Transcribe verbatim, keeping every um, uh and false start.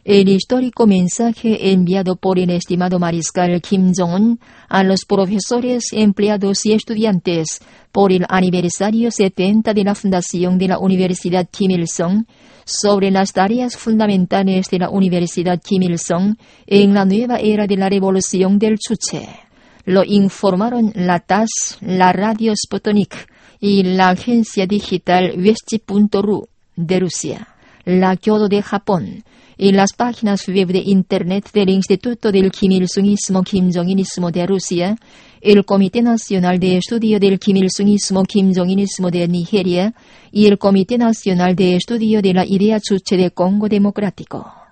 el histórico mensaje enviado por el estimado mariscal Kim Jong-un a los profesores, empleados y estudiantes por el aniversario setenta de la fundación de la Universidad Kim Il-sung sobre las tareas fundamentales de la Universidad Kim Il-sung en la nueva era de la revolución del Chuche. Lo informaron la T A S, la radio Sputnik y la agencia digital Vesti punto ru de Rusia, la Kyodo de Japón, y las páginas web de Internet del Instituto del Kim Il-sungismo Kim Jong-inismo de Rusia, el Comité Nacional de Estudio del Kim Il-sungismo Kim Jong-inismo de Nigeria y el Comité Nacional de Estudio de la Idea Chuche de Congo Democrático.